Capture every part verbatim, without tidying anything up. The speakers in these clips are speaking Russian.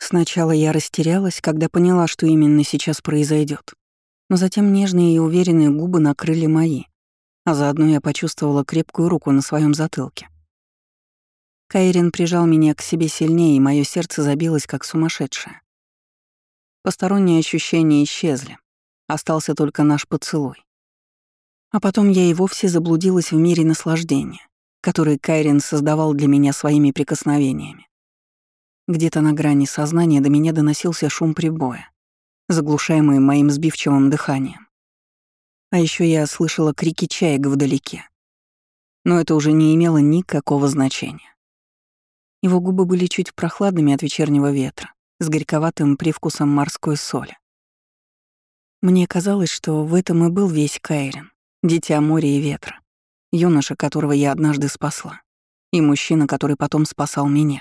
Сначала я растерялась, когда поняла, что именно сейчас произойдет, но затем нежные и уверенные губы накрыли мои, а заодно я почувствовала крепкую руку на своем затылке. Кайрин прижал меня к себе сильнее, и мое сердце забилось как сумасшедшее. Посторонние ощущения исчезли, остался только наш поцелуй. А потом я и вовсе заблудилась в мире наслаждения, который Кайрин создавал для меня своими прикосновениями. Где-то на грани сознания до меня доносился шум прибоя, заглушаемый моим сбивчивым дыханием. А еще я слышала крики чаек вдалеке. Но это уже не имело никакого значения. Его губы были чуть прохладными от вечернего ветра, с горьковатым привкусом морской соли. Мне казалось, что в этом и был весь Кайрин, дитя моря и ветра, юноша, которого я однажды спасла, и мужчина, который потом спасал меня.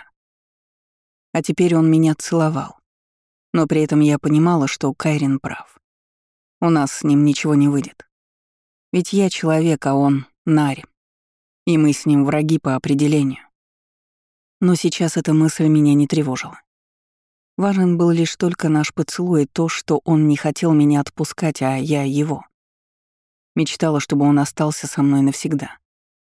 А теперь он меня целовал. Но при этом я понимала, что Кайрин прав. У нас с ним ничего не выйдет. Ведь я человек, а он — Нари. И мы с ним враги по определению. Но сейчас эта мысль меня не тревожила. Важен был лишь только наш поцелуй и то, что он не хотел меня отпускать, а я его. Мечтала, чтобы он остался со мной навсегда.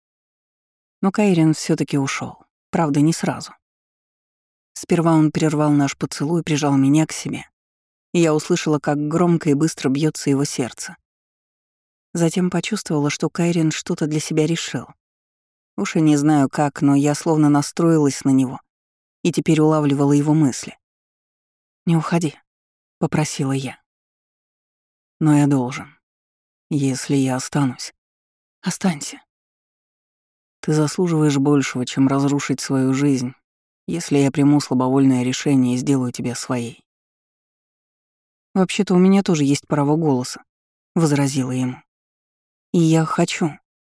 Но Кайрин все таки ушел, правда, не сразу. Сперва он прервал наш поцелуй, прижал меня к себе, и я услышала, как громко и быстро бьется его сердце. Затем почувствовала, что Кайрин что-то для себя решил. Уж и не знаю как, но я словно настроилась на него и теперь улавливала его мысли. «Не уходи», — попросила я. «Но я должен. Если я останусь, останься. Ты заслуживаешь большего, чем разрушить свою жизнь, если я приму слабовольное решение и сделаю тебя своей». «Вообще-то у меня тоже есть право голоса», — возразила ему. «И я хочу».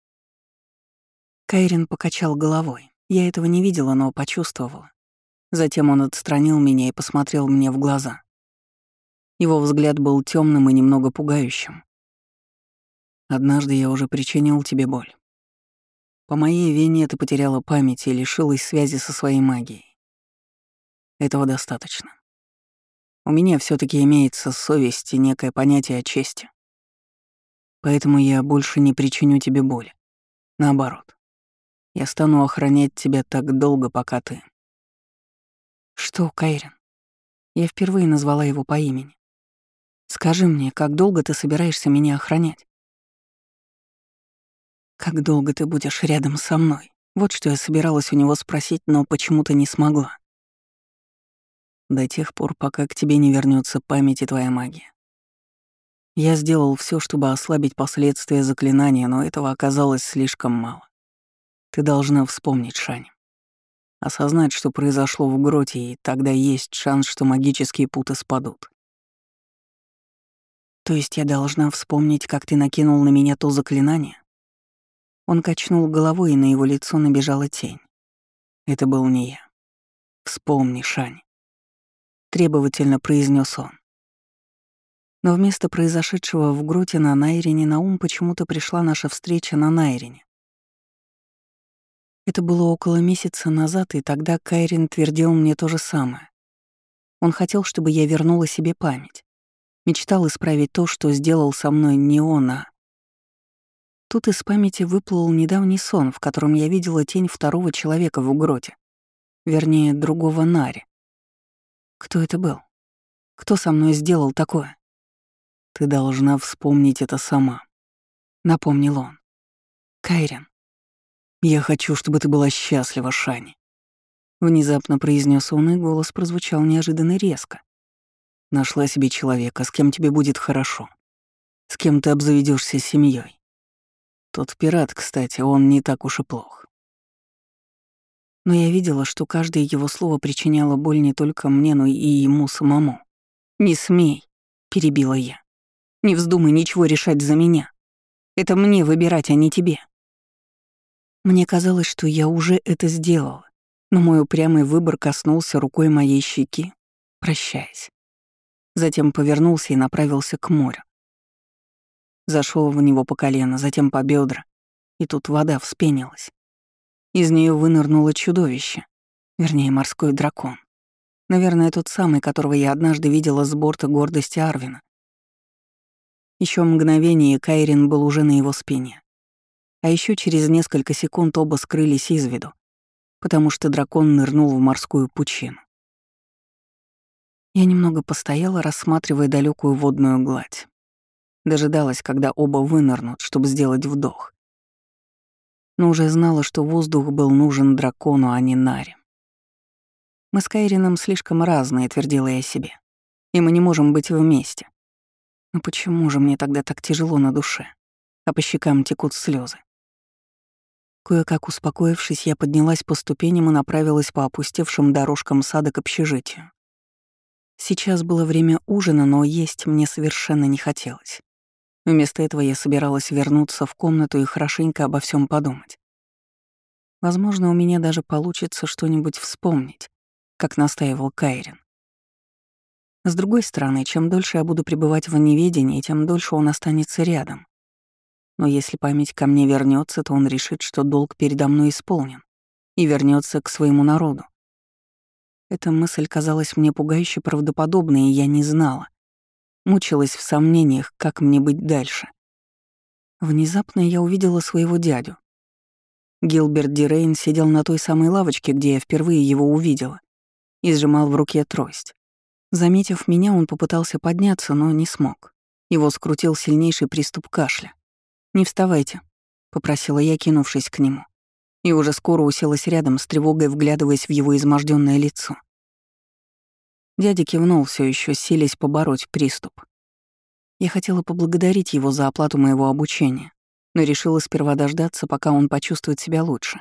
Кайрин покачал головой. Я этого не видела, но почувствовала. Затем он отстранил меня и посмотрел мне в глаза. Его взгляд был темным и немного пугающим. «Однажды я уже причинил тебе боль. По моей вине ты потеряла память и лишилась связи со своей магией. Этого достаточно. У меня все таки имеется совесть и некое понятие о чести. Поэтому я больше не причиню тебе боли. Наоборот, я стану охранять тебя так долго, пока ты...» «Что, Кайрин?» Я впервые назвала его по имени. «Скажи мне, как долго ты собираешься меня охранять?» «Как долго ты будешь рядом со мной?» Вот что я собиралась у него спросить, но почему-то не смогла. «До тех пор, пока к тебе не вернется память и твоя магия. Я сделал все, чтобы ослабить последствия заклинания, но этого оказалось слишком мало. Ты должна вспомнить, Шань. Осознать, что произошло в гроте, и тогда есть шанс, что магические путы спадут. То есть я должна вспомнить, как ты накинул на меня то заклинание?» Он качнул головой, и на его лицо набежала тень. «Это был не я. Вспомни, Шань», — требовательно произнес он. Но вместо произошедшего в гроте на Найрине на ум почему-то пришла наша встреча на Найрине. Это было около месяца назад, и тогда Кайрин твердил мне то же самое. Он хотел, чтобы я вернула себе память. Мечтал исправить то, что сделал со мной не он, а... Тут из памяти выплыл недавний сон, в котором я видела тень второго человека в гроте. Вернее, другого Нари. Кто это был? Кто со мной сделал такое? «Ты должна вспомнить это сама», — напомнил он. «Кайрин, я хочу, чтобы ты была счастлива, Шани», — внезапно произнес он, и голос прозвучал неожиданно резко. «Нашла себе человека, с кем тебе будет хорошо, с кем ты обзаведешься семьей. Тот пират, кстати, он не так уж и плох». Но я видела, что каждое его слово причиняло боль не только мне, но и ему самому. «Не смей», — перебила я. «Не вздумай ничего решать за меня. Это мне выбирать, а не тебе». Мне казалось, что я уже это сделала, но мой упрямый выбор коснулся рукой моей щеки, прощаясь. Затем повернулся и направился к морю. Зашел в него по колено, затем по бедра, и тут вода вспенилась. Из нее вынырнуло чудовище, вернее, морской дракон. Наверное, тот самый, которого я однажды видела с борта гордости Арвина. Еще мгновение, и Кайрин был уже на его спине. А еще через несколько секунд оба скрылись из виду, потому что дракон нырнул в морскую пучину. Я немного постояла, рассматривая далекую водную гладь. Дожидалась, когда оба вынырнут, чтобы сделать вдох. Но уже знала, что воздух был нужен дракону, а не Наре. Мы с Кайрином слишком разные, твердила я себе, и мы не можем быть вместе. Но почему же мне тогда так тяжело на душе, а по щекам текут слезы? Кое-как успокоившись, я поднялась по ступеням и направилась по опустевшим дорожкам сада к общежитию. Сейчас было время ужина, но есть мне совершенно не хотелось. Вместо этого я собиралась вернуться в комнату и хорошенько обо всем подумать. Возможно, у меня даже получится что-нибудь вспомнить, как настаивал Кайрин. С другой стороны, чем дольше я буду пребывать в неведении, тем дольше он останется рядом. Но если память ко мне вернется, то он решит, что долг передо мной исполнен, и вернется к своему народу. Эта мысль казалась мне пугающе правдоподобной, и я не знала. Мучилась в сомнениях, как мне быть дальше. Внезапно я увидела своего дядю. Гилберт Дирейн сидел на той самой лавочке, где я впервые его увидела, и сжимал в руке трость. Заметив меня, он попытался подняться, но не смог. Его скрутил сильнейший приступ кашля. «Не вставайте», — попросила я, кинувшись к нему. И уже скоро уселась рядом, с тревогой вглядываясь в его измождённое лицо. Дядя кивнул, все еще силясь побороть приступ. Я хотела поблагодарить его за оплату моего обучения, но решила сперва дождаться, пока он почувствует себя лучше.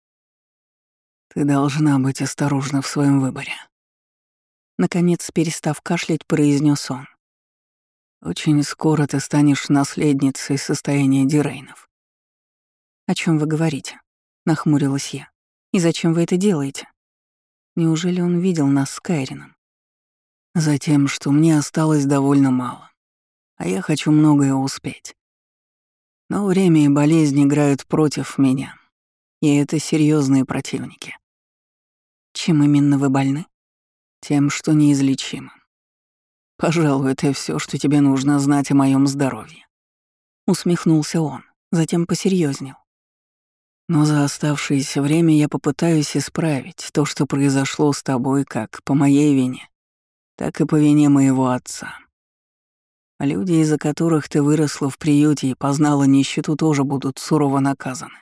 «Ты должна быть осторожна в своем выборе», — наконец, перестав кашлять, произнес он. «Очень скоро ты станешь наследницей состояния Дирейнов». «О чем вы говорите?» — нахмурилась я. «И зачем вы это делаете? Неужели он видел нас с Кайрином?» «Затем, что мне осталось довольно мало, а я хочу многое успеть. Но время и болезнь играют против меня, и это серьезные противники». «Чем именно вы больны?» «Тем, что неизлечимо. Пожалуй, это все, что тебе нужно знать о моем здоровье». Усмехнулся он, затем посерьезнел. «Но за оставшееся время я попытаюсь исправить то, что произошло с тобой как по моей вине, так и по вине моего отца. Люди, из-за которых ты выросла в приюте и познала нищету, тоже будут сурово наказаны.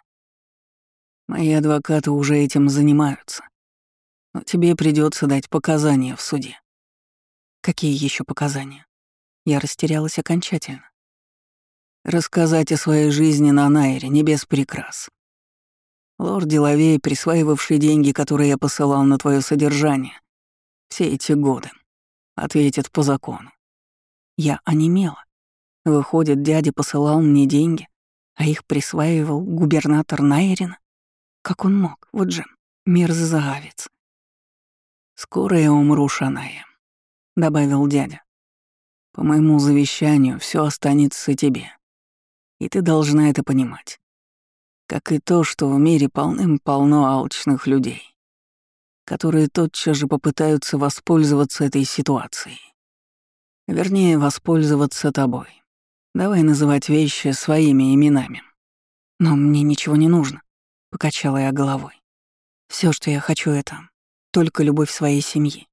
Мои адвокаты уже этим занимаются. Но тебе придется дать показания в суде». «Какие еще показания?» Я растерялась окончательно. «Рассказать о своей жизни на Найре, не без прикрас. Лорд Делавей, присваивавший деньги, которые я посылал на твое содержание, все эти годы, ответит по закону». Я онемела. Выходит, дядя посылал мне деньги, а их присваивал губернатор Найрина? Как он мог? Вот же мерзавец. «Скоро я умру, Шаная», — добавил дядя. «По моему завещанию все останется тебе, и ты должна это понимать. Как и то, что в мире полным-полно алчных людей, которые тотчас же попытаются воспользоваться этой ситуацией. Вернее, воспользоваться тобой. Давай называть вещи своими именами». «Но мне ничего не нужно», — покачала я головой. Все, что я хочу, это только любовь своей семьи».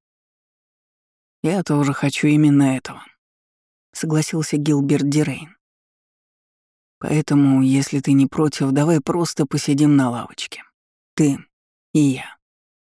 «Я тоже хочу именно этого», — согласился Гилберт Дирейн. «Поэтому, если ты не против, давай просто посидим на лавочке. Ты и я».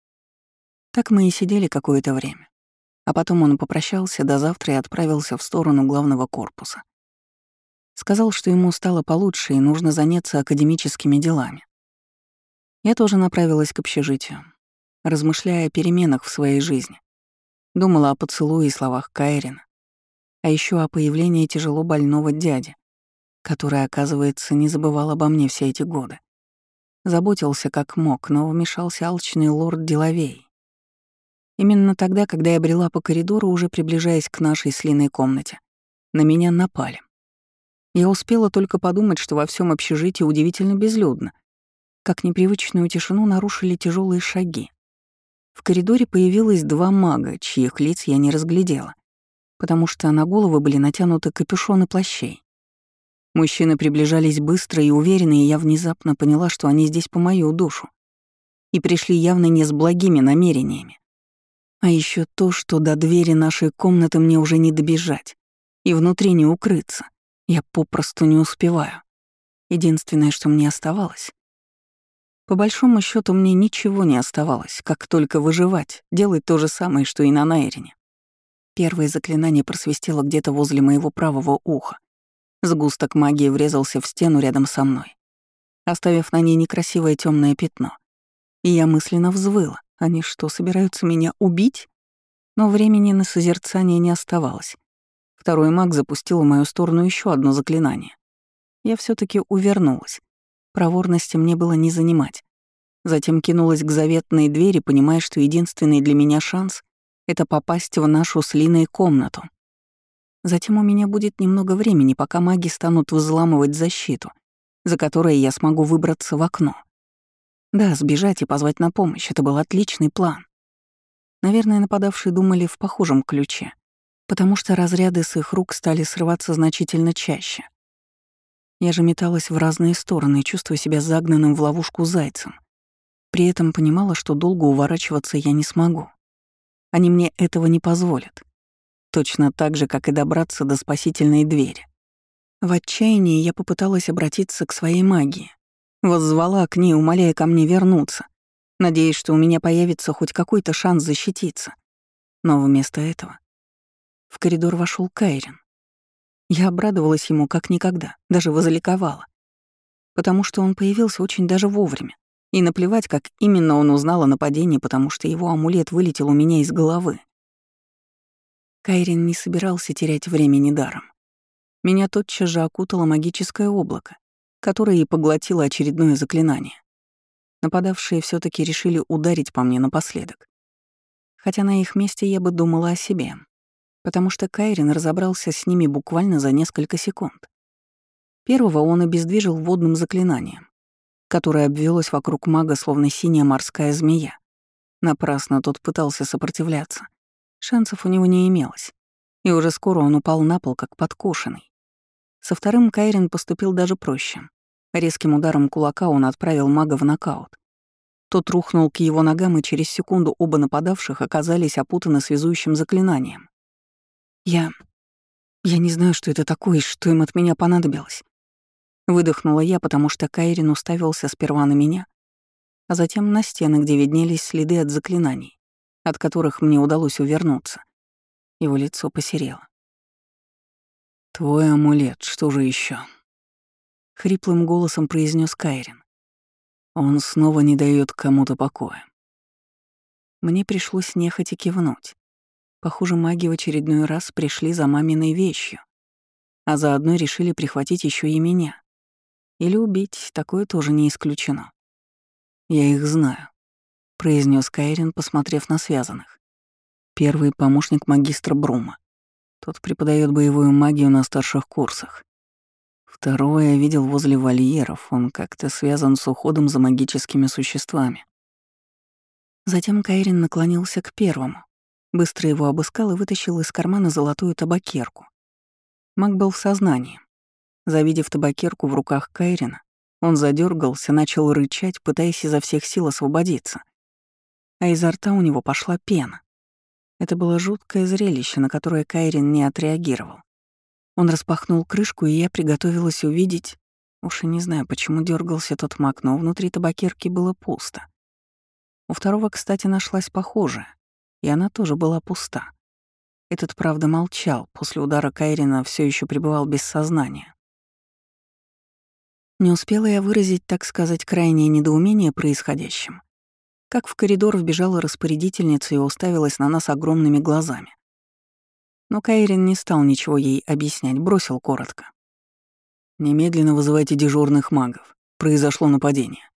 Так мы и сидели какое-то время. А потом он попрощался до завтра и отправился в сторону главного корпуса. Сказал, что ему стало получше и нужно заняться академическими делами. Я тоже направилась к общежитию, размышляя о переменах в своей жизни. Думала о поцелуе и словах Кайрина, а еще о появлении тяжело больного дяди, который, оказывается, не забывал обо мне все эти годы. Заботился как мог, но вмешался алчный лорд Делавей. Именно тогда, когда я брела по коридору, уже приближаясь к нашей с Линой комнате, на меня напали. Я успела только подумать, что во всем общежитии удивительно безлюдно, как непривычную тишину нарушили тяжелые шаги. В коридоре появилось два мага, чьих лиц я не разглядела, потому что на головы были натянуты капюшоны плащей. Мужчины приближались быстро и уверенно, и я внезапно поняла, что они здесь по мою душу. И пришли явно не с благими намерениями. А еще то, что до двери нашей комнаты мне уже не добежать, и внутри не укрыться. Я попросту не успеваю. Единственное, что мне оставалось. По большому счету мне ничего не оставалось, как только выживать, делать то же самое, что и на Найрине. Первое заклинание просвистело где-то возле моего правого уха. Сгусток магии врезался в стену рядом со мной, оставив на ней некрасивое темное пятно. И я мысленно взвыла. Они что, собираются меня убить? Но времени на созерцание не оставалось. Второй маг запустил в мою сторону еще одно заклинание. Я все таки увернулась. Проворности мне было не занимать. Затем кинулась к заветной двери, понимая, что единственный для меня шанс — это попасть в нашу с Линой комнату. Затем у меня будет немного времени, пока маги станут взламывать защиту, за которой я смогу выбраться в окно. Да, сбежать и позвать на помощь — это был отличный план. Наверное, нападавшие думали в похожем ключе, потому что разряды с их рук стали срываться значительно чаще. Я же металась в разные стороны, чувствуя себя загнанным в ловушку зайцем. При этом понимала, что долго уворачиваться я не смогу. Они мне этого не позволят. Точно так же, как и добраться до спасительной двери. В отчаянии я попыталась обратиться к своей магии. Воззвала к ней, умоляя ко мне вернуться, надеясь, что у меня появится хоть какой-то шанс защититься. Но вместо этого в коридор вошел Кайрин. Я обрадовалась ему как никогда, даже возликовала, потому что он появился очень даже вовремя. И наплевать, как именно он узнал о нападении, потому что его амулет вылетел у меня из головы. Кайрин не собирался терять времени даром. Меня тотчас же окутало магическое облако, которое и поглотило очередное заклинание. Нападавшие все таки решили ударить по мне напоследок. Хотя на их месте я бы думала о себе, потому что Кайрин разобрался с ними буквально за несколько секунд. Первого он обездвижил водным заклинанием, которое обвелось вокруг мага, словно синяя морская змея. Напрасно тот пытался сопротивляться. Шансов у него не имелось, и уже скоро он упал на пол, как подкошенный. Со вторым Кайрин поступил даже проще. Резким ударом кулака он отправил мага в нокаут. Тот рухнул к его ногам, и через секунду оба нападавших оказались опутаны связующим заклинанием. Я... я не знаю, что это такое и что им от меня понадобилось. Выдохнула я, потому что Кайрин уставился сперва на меня, а затем на стены, где виднелись следы от заклинаний, от которых мне удалось увернуться. Его лицо посерело. «Твой амулет, что же еще? Хриплым голосом произнес Кайрин. Он снова не дает кому-то покоя. Мне пришлось нехотя кивнуть. Похоже, маги в очередной раз пришли за маминой вещью, а заодно решили прихватить еще и меня. Или убить, такое тоже не исключено. «Я их знаю», — произнес Кайрин, посмотрев на связанных. Первый помощник магистра Брума. Тот преподает боевую магию на старших курсах. Второго я видел возле вольеров, он как-то связан с уходом за магическими существами. Затем Кайрин наклонился к первому, быстро его обыскал и вытащил из кармана золотую табакерку. Маг был в сознании. Завидев табакерку в руках Кайрина, он задергался, начал рычать, пытаясь изо всех сил освободиться. А изо рта у него пошла пена. Это было жуткое зрелище, на которое Кайрин не отреагировал. Он распахнул крышку, и я приготовилась увидеть... Уж и не знаю, почему дергался тот маг, но внутри табакерки было пусто. У второго, кстати, нашлась похожая, и она тоже была пуста. Этот, правда, молчал, после удара Кайрина все еще пребывал без сознания. Не успела я выразить, так сказать, крайнее недоумение происходящим, как в коридор вбежала распорядительница и уставилась на нас огромными глазами. Но Кайрин не стал ничего ей объяснять, бросил коротко. «Немедленно вызывайте дежурных магов. Произошло нападение».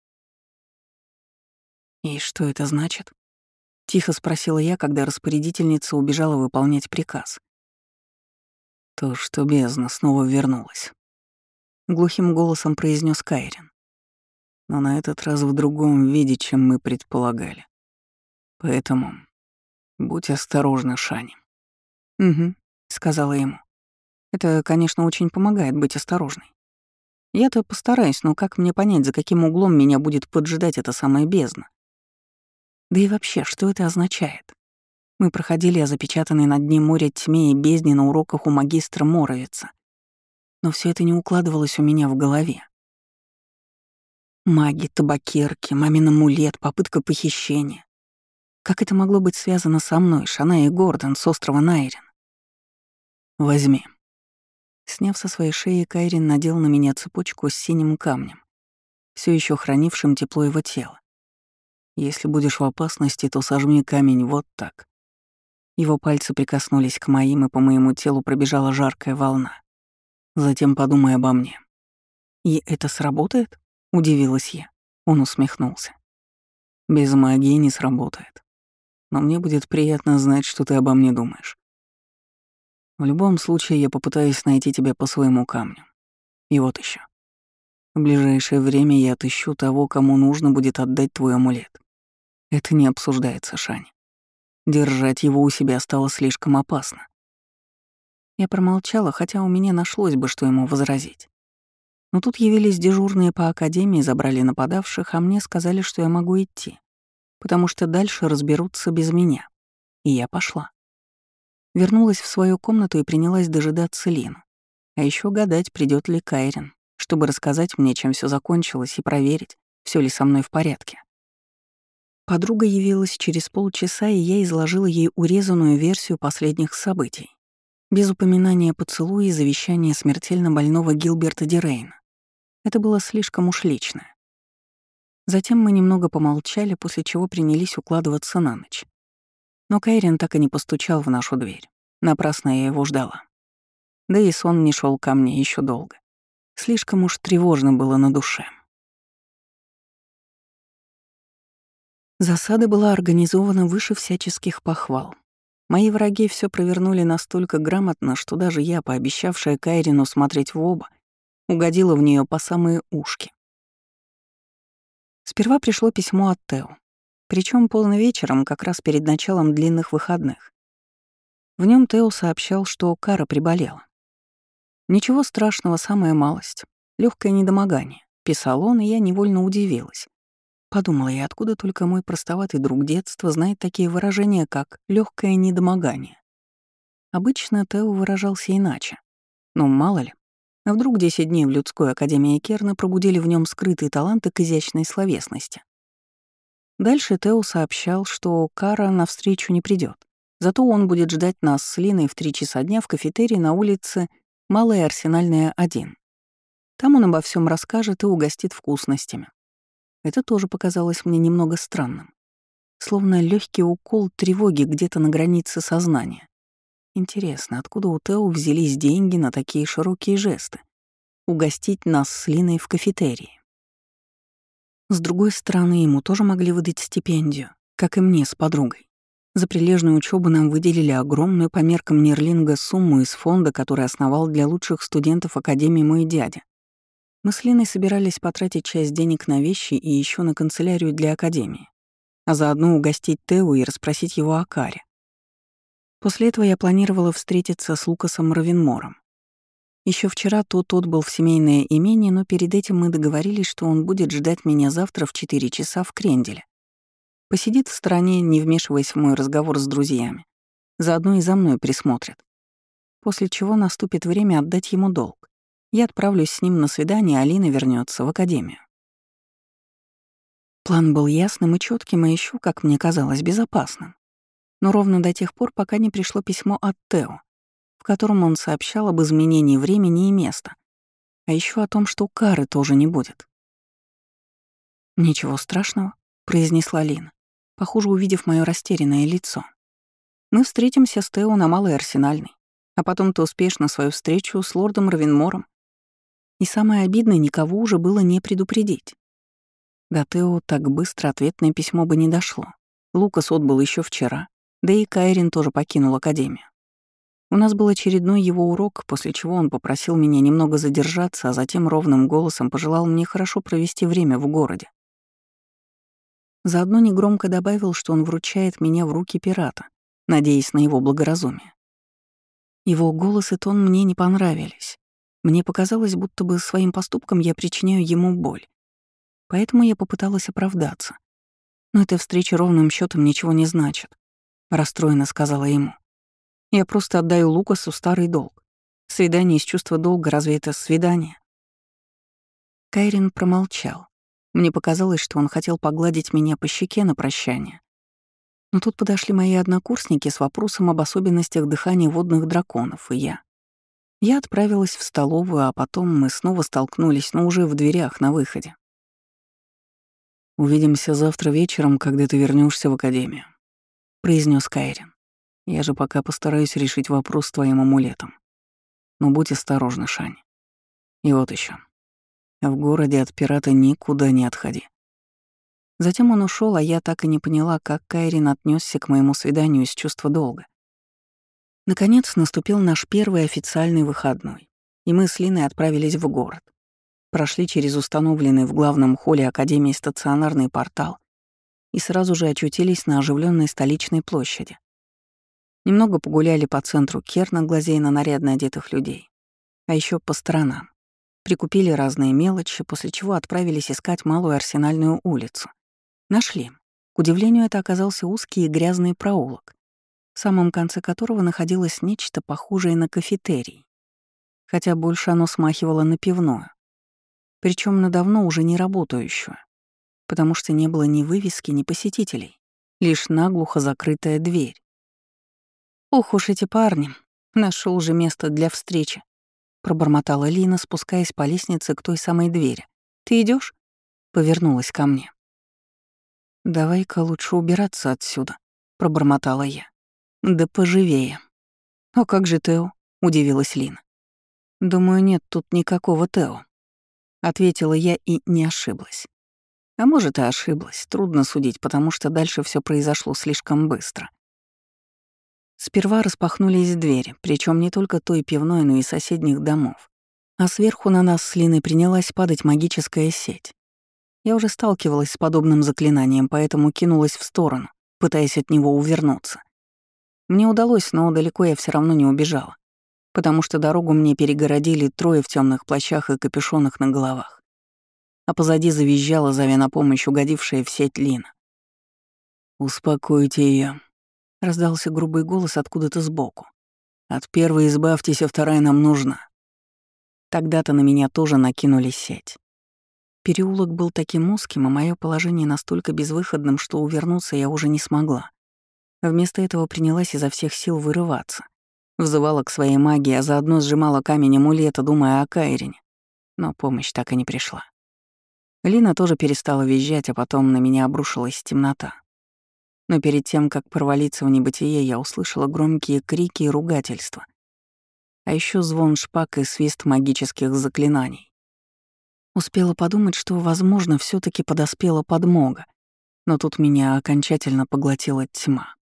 «И что это значит?» — тихо спросила я, когда распорядительница убежала выполнять приказ. «То, что бездна снова вернулась», — глухим голосом произнес Кайрин. «Но на этот раз в другом виде, чем мы предполагали. Поэтому будь осторожна, Шани. «Угу», — сказала ему. «Это, конечно, очень помогает быть осторожной. Я-то постараюсь, но как мне понять, за каким углом меня будет поджидать эта самая бездна? Да и вообще, что это означает? Мы проходили о запечатанной на дне моря тьме и бездне на уроках у магистра Моровица. Но все это не укладывалось у меня в голове. Маги, табакерки, мамин амулет, попытка похищения. Как это могло быть связано со мной, Шанай и Гордон, с острова Найрен? Возьми. Сняв со своей шеи, Кайрин надел на меня цепочку с синим камнем, все еще хранившим тепло его тела. Если будешь в опасности, то сожми камень вот так. Его пальцы прикоснулись к моим, и по моему телу пробежала жаркая волна. Затем подумай обо мне. «И это сработает?» — удивилась я. Он усмехнулся. Без магии не сработает. Но мне будет приятно знать, что ты обо мне думаешь. В любом случае, я попытаюсь найти тебя по своему камню. И вот еще. В ближайшее время я отыщу того, кому нужно будет отдать твой амулет. Это не обсуждается, Шань. Держать его у себя стало слишком опасно. Я промолчала, хотя у меня нашлось бы, что ему возразить. Но тут явились дежурные по академии, забрали нападавших, а мне сказали, что я могу идти, потому что дальше разберутся без меня. И я пошла. Вернулась в свою комнату и принялась дожидаться Лину. А еще гадать, придет ли Кайрин, чтобы рассказать мне, чем все закончилось, и проверить, все ли со мной в порядке. Подруга явилась через полчаса, и я изложила ей урезанную версию последних событий, без упоминания поцелуя и завещания смертельно больного Гилберта Дирейна. Это было слишком уж личное. Затем мы немного помолчали, после чего принялись укладываться на ночь. Но Кайрин так и не постучал в нашу дверь. Напрасно я его ждала. Да и сон не шел ко мне еще долго. Слишком уж тревожно было на душе. Засада была организована выше всяческих похвал. Мои враги все провернули настолько грамотно, что даже я, пообещавшая Кайрину смотреть в оба, угодила в нее по самые ушки. Сперва пришло письмо от Тео, причем поздно вечером, как раз перед началом длинных выходных. В нем Тео сообщал, что Кара приболела. «Ничего страшного, самая малость. Легкое недомогание», — писал он, и я невольно удивилась. Подумала я, откуда только мой простоватый друг детства знает такие выражения, как «легкое недомогание». Обычно Тео выражался иначе. Но мало ли, а вдруг десять дней в людской академии Керна пробудили в нем скрытые таланты к изящной словесности. Дальше Тео сообщал, что Кара навстречу не придет. Зато он будет ждать нас с Линой в три часа дня в кафетерии на улице Малая Арсенальная, один. Там он обо всем расскажет и угостит вкусностями. Это тоже показалось мне немного странным. Словно легкий укол тревоги где-то на границе сознания. Интересно, откуда у Тео взялись деньги на такие широкие жесты? Угостить нас с Линой в кафетерии. С другой стороны, ему тоже могли выдать стипендию, как и мне с подругой. За прилежную учебу нам выделили огромную по меркам Нерлинга сумму из фонда, который основал для лучших студентов Академии мой дядя. Мы с Линой собирались потратить часть денег на вещи и еще на канцелярию для Академии, а заодно угостить Тео и расспросить его о Каре. После этого я планировала встретиться с Лукасом Равенмором. Еще вчера тот отбыл в семейное имение, но перед этим мы договорились, что он будет ждать меня завтра в четыре часа в Кренделе. Посидит в стороне, не вмешиваясь в мой разговор с друзьями. Заодно и за мной присмотрит. После чего наступит время отдать ему долг. Я отправлюсь с ним на свидание, а Алина вернется в академию. План был ясным и четким, и еще, как мне казалось, безопасным. Но ровно до тех пор, пока не пришло письмо от Тео, в котором он сообщал об изменении времени и места, а еще о том, что Кары тоже не будет. «Ничего страшного», — произнесла Лина, похоже, увидев мое растерянное лицо. «Мы встретимся с Тео на Малой Арсенальной, а потом ты успеешь на свою встречу с лордом Равенмором. И самое обидное, никого уже было не предупредить. До Тео так быстро ответное письмо бы не дошло. Лукас отбыл еще вчера, да и Кайрин тоже покинул академию. У нас был очередной его урок, после чего он попросил меня немного задержаться, а затем ровным голосом пожелал мне хорошо провести время в городе. Заодно негромко добавил, что он вручает меня в руки пирата, надеясь на его благоразумие. Его голос и тон мне не понравились. Мне показалось, будто бы своим поступком я причиняю ему боль. Поэтому я попыталась оправдаться. Но эта встреча ровным счетом ничего не значит, расстроенно сказала ему. Я просто отдаю Лукасу старый долг. Свидание из чувства долга, разве это свидание? Кайрин промолчал. Мне показалось, что он хотел погладить меня по щеке на прощание. Но тут подошли мои однокурсники с вопросом об особенностях дыхания водных драконов, и я. Я отправилась в столовую, а потом мы снова столкнулись, но уже в дверях на выходе. «Увидимся завтра вечером, когда ты вернешься в академию», — произнес Кайрин. «Я же пока постараюсь решить вопрос с твоим амулетом. Но будь осторожна, Шань. И вот еще. В городе от пирата никуда не отходи». Затем он ушел, а я так и не поняла, как Кайрин отнесся к моему свиданию из чувства долга. Наконец наступил наш первый официальный выходной, и мы с Линой отправились в город. Прошли через установленный в главном холле Академии стационарный портал и сразу же очутились на оживленной столичной площади. Немного погуляли по центру Керна, глазея на нарядно одетых людей, а еще по сторонам. Прикупили разные мелочи, после чего отправились искать Малую Арсенальную улицу. Нашли. К удивлению, это оказался узкий и грязный проулок, в самом конце которого находилось нечто похожее на кафетерий, хотя больше оно смахивало на пивную, причем на давно уже не работающую, потому что не было ни вывески, ни посетителей, лишь наглухо закрытая дверь. «Ох уж эти парни, нашел же место для встречи», — пробормотала Лина, спускаясь по лестнице к той самой двери. «Ты идешь? Повернулась ко мне. «Давай-ка лучше убираться отсюда», — пробормотала я. «Да поживее». «А как же Тео?» — удивилась Лина. «Думаю, нет тут никакого Тео», — ответила я и не ошиблась. А может, и ошиблась, трудно судить, потому что дальше все произошло слишком быстро. Сперва распахнулись двери, причем не только той пивной, но и соседних домов. А сверху на нас с Линой принялась падать магическая сеть. Я уже сталкивалась с подобным заклинанием, поэтому кинулась в сторону, пытаясь от него увернуться. Мне удалось, но далеко я все равно не убежала, потому что дорогу мне перегородили трое в темных плащах и капюшонах на головах. А позади завизжала, зовя на помощь угодившая в сеть Лина. «Успокойте ее», — раздался грубый голос откуда-то сбоку. «От первой избавьтесь, а вторая нам нужна». Тогда-то на меня тоже накинули сеть. Переулок был таким узким, а мое положение настолько безвыходным, что увернуться я уже не смогла. Вместо этого принялась изо всех сил вырываться. Взывала к своей магии, а заодно сжимала камень амулета, думая о Кайрине. Но помощь так и не пришла. Лина тоже перестала визжать, а потом на меня обрушилась темнота. Но перед тем, как провалиться в небытие, я услышала громкие крики и ругательства. А еще звон шпаг и свист магических заклинаний. Успела подумать, что, возможно, все таки подоспела подмога, но тут меня окончательно поглотила тьма.